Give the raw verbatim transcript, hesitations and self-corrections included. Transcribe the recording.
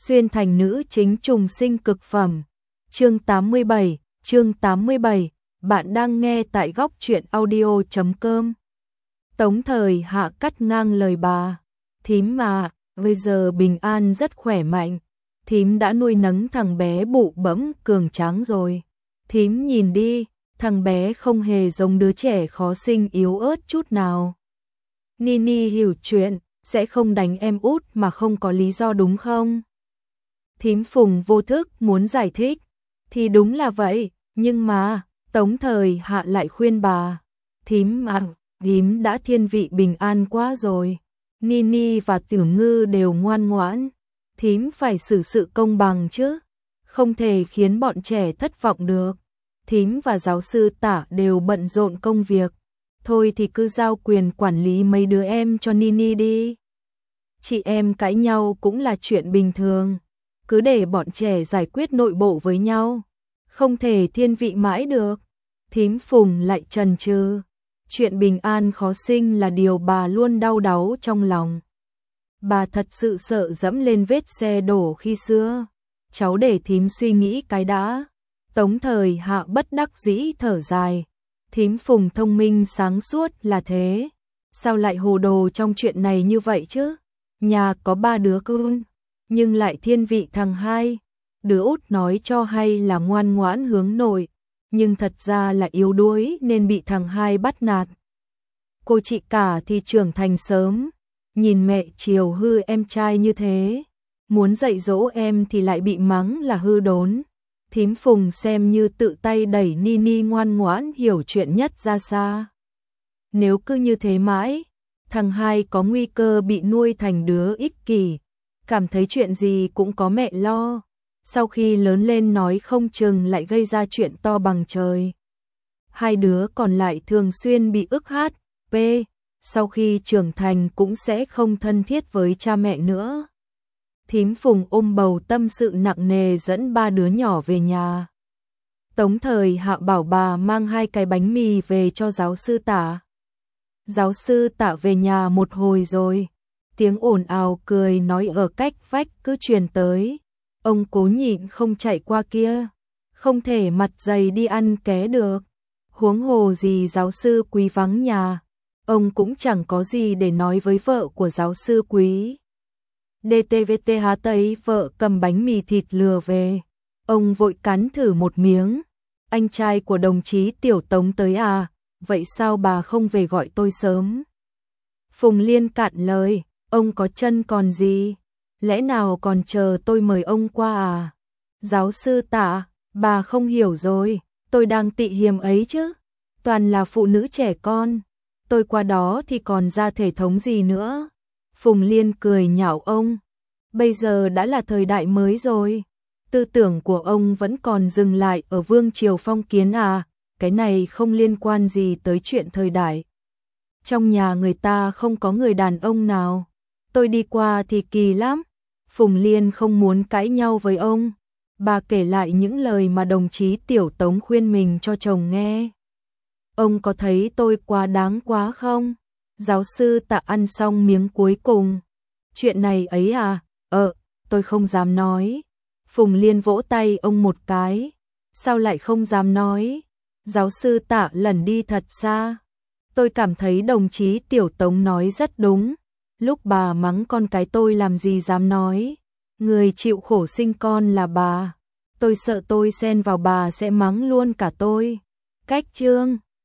xuyên thành nữ chính trùng sinh cực phẩm. Chương tám mươi bảy, chương tám mươi bảy, bạn đang nghe tại góc truyện audio chấm com. Tống Thời Hạ cắt ngang lời bà, thím mà, bây giờ Bình An rất khỏe mạnh, thím đã nuôi nấng thằng bé bụ bẫm cường tráng rồi. Thím nhìn đi, thằng bé không hề giống đứa trẻ khó sinh yếu ớt chút nào. Nini hiểu chuyện, sẽ không đánh em út mà không có lý do đúng không? Thím Phùng vô thức muốn giải thích, thì đúng là vậy, nhưng mà, Tống Thời Hạ lại khuyên bà, thím à, thím đã thiên vị Bình An quá rồi, Nini và Tiểu Ngư đều ngoan ngoãn, thím phải xử sự công bằng chứ, không thể khiến bọn trẻ thất vọng được. Thím và giáo sư Tả đều bận rộn công việc, thôi thì cứ giao quyền quản lý mấy đứa em cho Nini đi. Chị em cãi nhau cũng là chuyện bình thường, cứ để bọn trẻ giải quyết nội bộ với nhau, không thể thiên vị mãi được. Thím Phùng lại chần chừ, chuyện Bình An khó sinh là điều bà luôn đau đáu trong lòng. Bà thật sự sợ dẫm lên vết xe đổ khi xưa. Cháu để thím suy nghĩ cái đã. Tống Thời Hạ bất đắc dĩ thở dài. Thím Phùng thông minh sáng suốt là thế, sao lại hồ đồ trong chuyện này như vậy chứ? Nhà có ba đứa con, nhưng lại thiên vị thằng hai. Đứa út nói cho hay là ngoan ngoãn hướng nội, nhưng thật ra là yếu đuối nên bị thằng hai bắt nạt. Cô chị cả thì trưởng thành sớm, nhìn mẹ chiều hư em trai như thế, muốn dạy dỗ em thì lại bị mắng là hư đốn. Thím Phùng xem như tự tay đẩy Nini ngoan ngoãn hiểu chuyện nhất ra xa. Nếu cứ như thế mãi, thằng hai có nguy cơ bị nuôi thành đứa ích kỷ, cảm thấy chuyện gì cũng có mẹ lo, sau khi lớn lên nói không chừng lại gây ra chuyện to bằng trời. Hai đứa còn lại thường xuyên bị ức hát, p, sau khi trưởng thành cũng sẽ không thân thiết với cha mẹ nữa. Thím Phùng ôm bầu tâm sự nặng nề dẫn ba đứa nhỏ về nhà. Tống Thời Hạ bảo bà mang hai cái bánh mì về cho giáo sư Tả. Giáo sư Tả về nhà một hồi rồi, tiếng ồn ào cười nói ở cách vách cứ truyền tới. Ông cố nhịn không chạy qua kia, không thể mặt dày đi ăn ké được. Huống hồ gì giáo sư Quý vắng nhà, ông cũng chẳng có gì để nói với vợ của giáo sư Quý. đê tê vê tê há thấy vợ cầm bánh mì thịt lừa về, ông vội cắn thử một miếng. Anh trai của đồng chí Tiểu Tống tới à, vậy sao bà không về gọi tôi sớm? Phùng Liên cạn lời, ông có chân còn gì, lẽ nào còn chờ tôi mời ông qua à? Giáo sư Tả, bà không hiểu rồi, tôi đang tị hiềm ấy chứ, toàn là phụ nữ trẻ con, tôi qua đó thì còn ra thể thống gì nữa. Phùng Liên cười nhạo ông, bây giờ đã là thời đại mới rồi, tư tưởng của ông vẫn còn dừng lại ở vương triều phong kiến à, cái này không liên quan gì tới chuyện thời đại. Trong nhà người ta không có người đàn ông nào, tôi đi qua thì kỳ lắm. Phùng Liên không muốn cãi nhau với ông, bà kể lại những lời mà đồng chí Tiểu Tống khuyên mình cho chồng nghe. Ông có thấy tôi quá đáng quá không? Giáo sư Tạ ăn xong miếng cuối cùng. Chuyện này ấy à? Ờ, tôi không dám nói. Phùng Liên vỗ tay ông một cái. Sao lại không dám nói? Giáo sư Tạ lẩn đi thật xa. Tôi cảm thấy đồng chí Tiểu Tống nói rất đúng. Lúc bà mắng con cái tôi làm gì dám nói. Người chịu khổ sinh con là bà. Tôi sợ tôi xen vào bà sẽ mắng luôn cả tôi. Cách chương